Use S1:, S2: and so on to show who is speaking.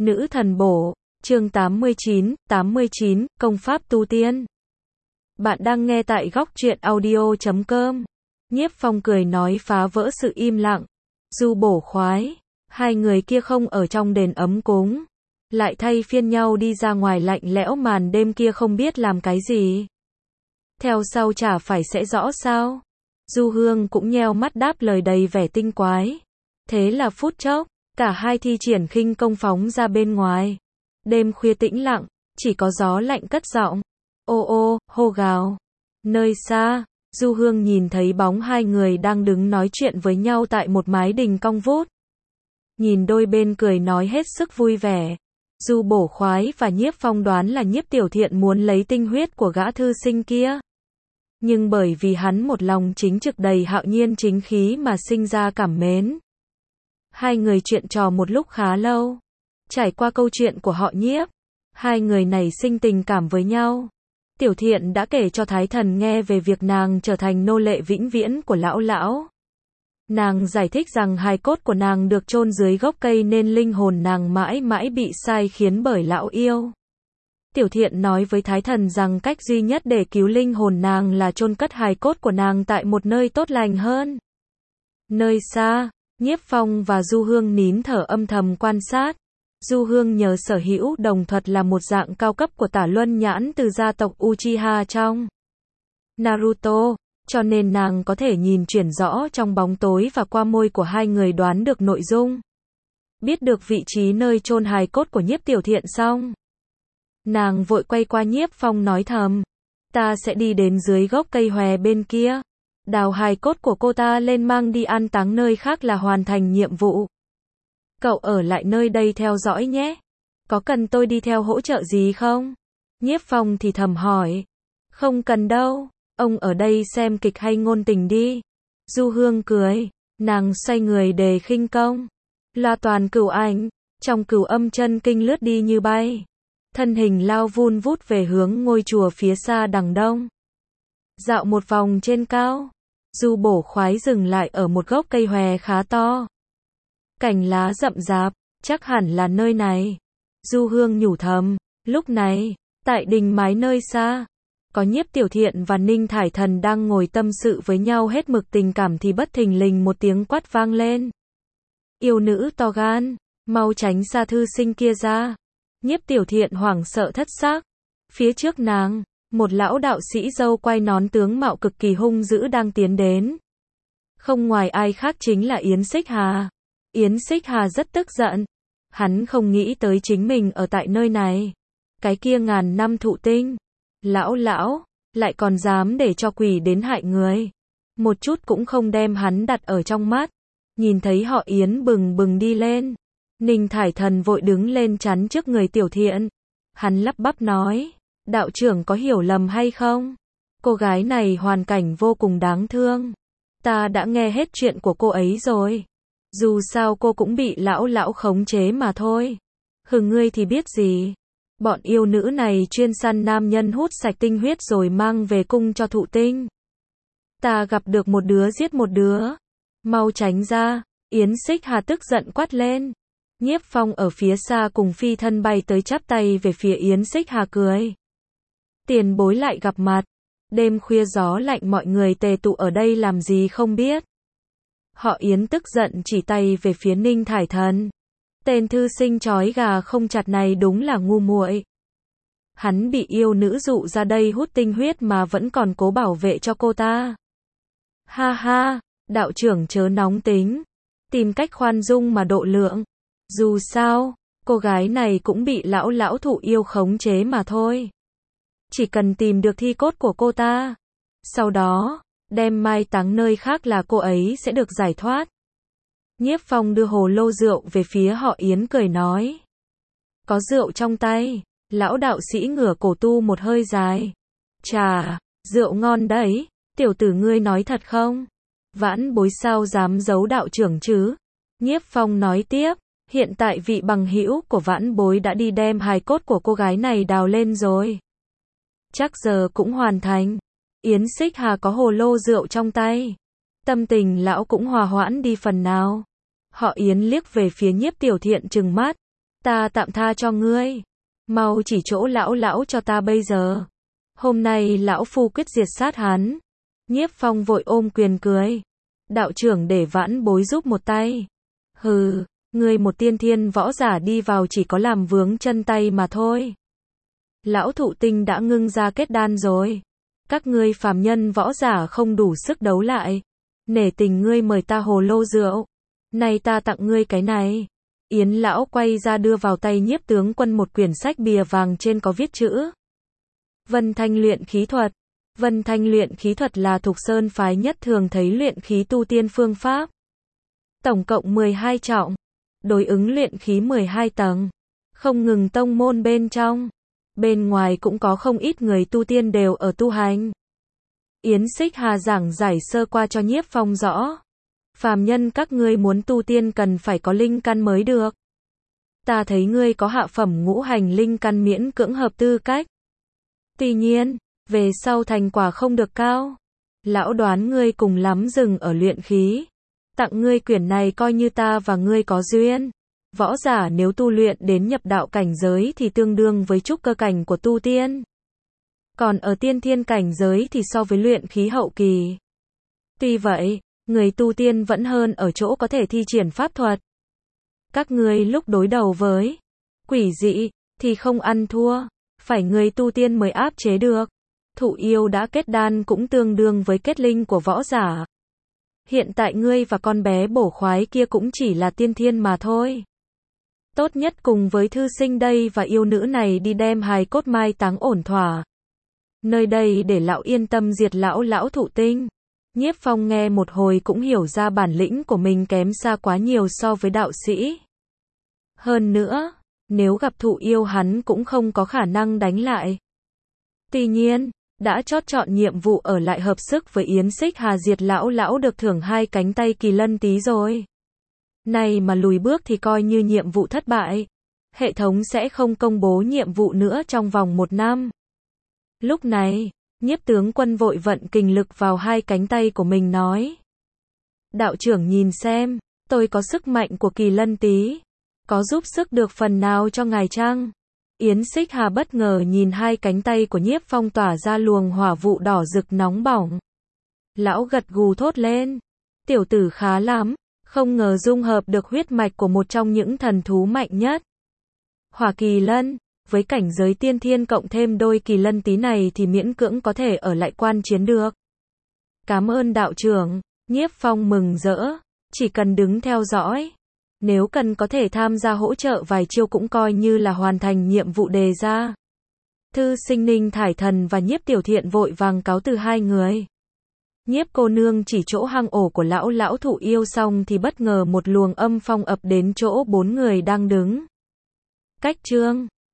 S1: Nữ thần bổ, chương 89, công pháp tu tiên. Bạn đang nghe tại góc truyện audio.com. Nhiếp Phong cười nói phá vỡ sự im lặng. Du bổ khoái, hai người kia không ở trong đền ấm cúng, lại thay phiên nhau đi ra ngoài lạnh lẽo màn đêm kia không biết làm cái gì. Theo sau chả phải sẽ rõ sao? Du Hương cũng nheo mắt đáp lời đầy vẻ tinh quái. Thế là phút chốc, cả hai thi triển khinh công phóng ra bên ngoài. Đêm khuya tĩnh lặng, chỉ có gió lạnh cất giọng. Ô ô, hô gào. Nơi xa, Du Hương nhìn thấy bóng hai người đang đứng nói chuyện với nhau tại một mái đình cong vút. Nhìn đôi bên cười nói hết sức vui vẻ. Du bổ khoái và Nhiếp Phong đoán là Nhiếp Tiểu Thiện muốn lấy tinh huyết của gã thư sinh kia. Nhưng bởi vì hắn một lòng chính trực đầy hạo nhiên chính khí mà sinh ra cảm mến. Hai người chuyện trò một lúc khá lâu. Trải qua câu chuyện của họ Nhiếp, hai người nảy sinh tình cảm với nhau. Tiểu Thiện đã kể cho Thái Thần nghe về việc nàng trở thành nô lệ vĩnh viễn của lão lão. Nàng giải thích rằng hài cốt của nàng được chôn dưới gốc cây nên linh hồn nàng mãi mãi bị sai khiến bởi lão yêu. Tiểu Thiện nói với Thái Thần rằng cách duy nhất để cứu linh hồn nàng là chôn cất hài cốt của nàng tại một nơi tốt lành hơn. Nơi xa, Nhiếp Phong và Du Hương nín thở âm thầm quan sát. Du Hương nhờ sở hữu đồng thuật là một dạng cao cấp của Tả Luân Nhãn từ gia tộc Uchiha trong Naruto, cho nên nàng có thể nhìn chuyển rõ trong bóng tối và qua môi của hai người đoán được nội dung. Biết được vị trí nơi chôn hài cốt của Nhiếp Tiểu Thiện xong, nàng vội quay qua Nhiếp Phong nói thầm, ta sẽ đi đến dưới gốc cây hòe bên kia, đào hài cốt của cô ta lên mang đi an táng nơi khác là hoàn thành nhiệm vụ. Cậu ở lại nơi đây theo dõi nhé. Có cần tôi đi theo hỗ trợ gì không? Nhiếp Phong thì thầm hỏi. Không cần đâu, ông ở đây xem kịch hay ngôn tình đi. Du Hương cười, nàng xoay người đề khinh công. Loa toàn cửu ảnh, trong cửu âm chân kinh lướt đi như bay. Thân hình lao vun vút về hướng ngôi chùa phía xa đằng đông. Dạo một vòng trên cao, Du bổ khoái dừng lại ở một gốc cây hòe khá to. Cành lá rậm rạp, chắc hẳn là nơi này. Du Hương nhủ thầm, lúc này, tại đình mái nơi xa, có Nhiếp Tiểu Thiện và Ninh Thải Thần đang ngồi tâm sự với nhau hết mực tình cảm thì bất thình lình một tiếng quát vang lên. Yêu nữ to gan, mau tránh xa thư sinh kia ra. Nhiếp Tiểu Thiện hoảng sợ thất xác. Phía trước nàng, một lão đạo sĩ râu quai nón tướng mạo cực kỳ hung dữ đang tiến đến. Không ngoài ai khác chính là Yến Xích Hà. Yến Xích Hà rất tức giận. Hắn không nghĩ tới chính mình ở tại nơi này. Cái kia ngàn năm thụ tinh. Lão, lại còn dám để cho quỷ đến hại người. Một chút cũng không đem hắn đặt ở trong mắt. Nhìn thấy họ Yến bừng bừng đi lên. Ninh Thải Thần vội đứng lên chắn trước người Tiểu Thiện. Hắn lắp bắp nói. Đạo trưởng có hiểu lầm hay không? Cô gái này hoàn cảnh vô cùng đáng thương. Ta đã nghe hết chuyện của cô ấy rồi. Dù sao cô cũng bị lão khống chế mà thôi. Ngươi thì biết gì. Bọn yêu nữ này chuyên săn nam nhân hút sạch tinh huyết rồi mang về cung cho thụ tinh. Ta gặp được một đứa giết một đứa. Mau tránh ra. Yến Xích Hà tức giận quát lên. Nhiếp Phong ở phía xa cùng phi thân bay tới chắp tay về phía Yến Xích Hà cười. Tiền bối lại gặp mặt. Đêm khuya gió lạnh mọi người tề tụ ở đây làm gì không biết. Họ Yến tức giận chỉ tay về phía Ninh Thải Thần. Tên thư sinh chói gà không chặt này đúng là ngu muội. Hắn bị yêu nữ dụ ra đây hút tinh huyết mà vẫn còn cố bảo vệ cho cô ta. Ha ha, đạo trưởng chớ nóng tính. Tìm cách khoan dung mà độ lượng. Dù sao, cô gái này cũng bị lão thụ yêu khống chế mà thôi. Chỉ cần tìm được thi cốt của cô ta. Sau đó, đem mai táng nơi khác là cô ấy sẽ được giải thoát. Nhiếp Phong đưa hồ lô rượu về phía họ Yến cười nói. Có rượu trong tay, lão đạo sĩ ngửa cổ tu một hơi dài. Chà, rượu ngon đấy, tiểu tử ngươi nói thật không? Vãn bối sao dám giấu đạo trưởng chứ? Nhiếp Phong nói tiếp, hiện tại vị bằng hữu của vãn bối đã đi đem hài cốt của cô gái này đào lên rồi. Chắc giờ cũng hoàn thành. Yến Xích Hà có hồ lô rượu trong tay. Tâm tình lão cũng hòa hoãn đi phần nào. Họ Yến liếc về phía Nhiếp Tiểu Thiện trừng mắt. Ta tạm tha cho ngươi. Mau chỉ chỗ lão lão cho ta bây giờ. Hôm nay lão phu quyết diệt sát hắn. Nhiếp Phong vội ôm quyền cười. Đạo trưởng để vãn bối giúp một tay. Hừ, ngươi một tiên thiên võ giả đi vào chỉ có làm vướng chân tay mà thôi. Lão thụ tinh đã ngưng ra kết đan rồi. Các ngươi phàm nhân võ giả không đủ sức đấu lại. Nể tình ngươi mời ta hồ lô rượu. Này ta tặng ngươi cái này. Yến lão quay ra đưa vào tay Nhiếp tướng quân một quyển sách bìa vàng trên có viết chữ Vân Thanh luyện khí thuật. Vân Thanh luyện khí thuật là Thục Sơn phái nhất thường thấy luyện khí tu tiên phương pháp. Tổng cộng 12 trọng. Đối ứng luyện khí 12 tầng. Không ngừng tông môn bên trong. Bên ngoài cũng có không ít người tu tiên đều ở tu hành. Yến Xích Hà giảng giải sơ qua cho Nhiếp Phong rõ. Phàm nhân các ngươi muốn tu tiên cần phải có linh căn mới được. Ta thấy ngươi có hạ phẩm ngũ hành linh căn miễn cưỡng hợp tư cách. Tuy nhiên, về sau thành quả không được cao. Lão đoán ngươi cùng lắm dừng ở luyện khí. Tặng ngươi quyển này coi như ta và ngươi có duyên. Võ giả nếu tu luyện đến nhập đạo cảnh giới thì tương đương với trúc cơ cảnh của tu tiên. Còn ở tiên thiên cảnh giới thì so với luyện khí hậu kỳ. Tuy vậy, người tu tiên vẫn hơn ở chỗ có thể thi triển pháp thuật. Các ngươi lúc đối đầu với quỷ dị thì không ăn thua, phải người tu tiên mới áp chế được. Thụ yêu đã kết đan cũng tương đương với kết linh của võ giả. Hiện tại ngươi và con bé bổ khoái kia cũng chỉ là tiên thiên mà thôi. Tốt nhất cùng với thư sinh đây và yêu nữ này đi đem hài cốt mai táng ổn thỏa. Nơi đây để lão yên tâm diệt lão thụ tinh. Nhiếp Phong nghe một hồi cũng hiểu ra bản lĩnh của mình kém xa quá nhiều so với đạo sĩ. Hơn nữa, nếu gặp thụ yêu hắn cũng không có khả năng đánh lại. Tuy nhiên, đã chót chọn nhiệm vụ ở lại hợp sức với Yến Xích Hà diệt lão được thưởng 2 cánh tay kỳ lân tí rồi. Này mà lùi bước thì coi như nhiệm vụ thất bại. Hệ thống sẽ không công bố nhiệm vụ nữa trong vòng 1 năm. Lúc này, Nhiếp tướng quân vội vận kình lực vào 2 cánh tay của mình nói. Đạo trưởng nhìn xem, tôi có sức mạnh của kỳ lân tí. Có giúp sức được phần nào cho ngài chăng? Yến Xích Hà bất ngờ nhìn 2 cánh tay của Nhiếp Phong tỏa ra luồng hỏa vụ đỏ rực nóng bỏng. Lão gật gù thốt lên. Tiểu tử khá lắm, không ngờ dung hợp được huyết mạch của một trong những thần thú mạnh nhất. Hỏa kỳ lân, với cảnh giới tiên thiên cộng thêm đôi kỳ lân tí này thì miễn cưỡng có thể ở lại quan chiến được. Cảm ơn đạo trưởng, Nhiếp Phong mừng rỡ, chỉ cần đứng theo dõi. Nếu cần có thể tham gia hỗ trợ vài chiêu cũng coi như là hoàn thành nhiệm vụ đề ra. Thư sinh Ninh Thải Thần và Nhiếp Tiểu Thiện vội vàng cáo từ 2 người. Nhiếp cô nương chỉ chỗ hang ổ của lão thụ yêu xong thì bất ngờ một luồng âm phong ập đến chỗ 4 người đang đứng. Cách chương